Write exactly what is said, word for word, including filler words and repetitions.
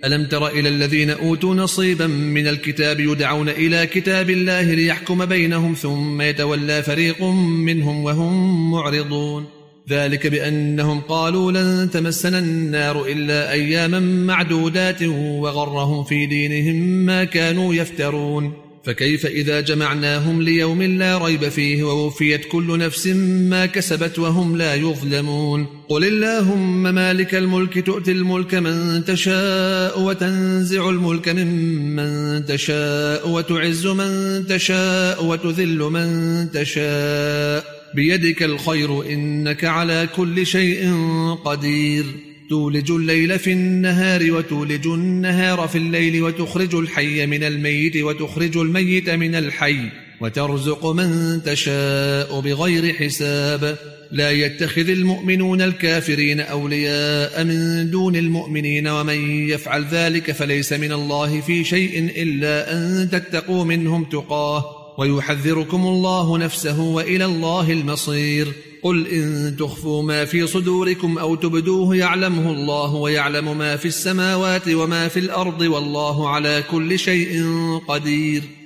ألم تر إلى الذين أوتوا نصيبا من الكتاب يدعون إلى كتاب الله ليحكم بينهم ثم يتولى فريق منهم وهم معرضون ذلك بأنهم قالوا لن تمسنا النار إلا أياما معدودات وغرهم في دينهم ما كانوا يفترون فكيف إذا جمعناهم ليوم لا ريب فيه ووفيت كل نفس ما كسبت وهم لا يظلمون قل اللهم مالك الملك تؤتي الملك من تشاء وتنزع الملك ممن تشاء وتعز من تشاء وتذل من تشاء بيدك الخير إنك على كل شيء قدير تولج الليل في النهار وتولج النهار في الليل وتخرج الحي من الميت وتخرج الميت من الحي وترزق من تشاء بغير حساب لا يتخذ المؤمنون الكافرين أولياء من دون المؤمنين ومن يفعل ذلك فليس من الله في شيء إلا أن تتقوا منهم تقاه ويحذركم الله نفسه وإلى الله المصير قل إن تخفوا ما في صدوركم أو تبدوه يعلمه الله ويعلم ما في السماوات وما في الأرض والله على كل شيء قدير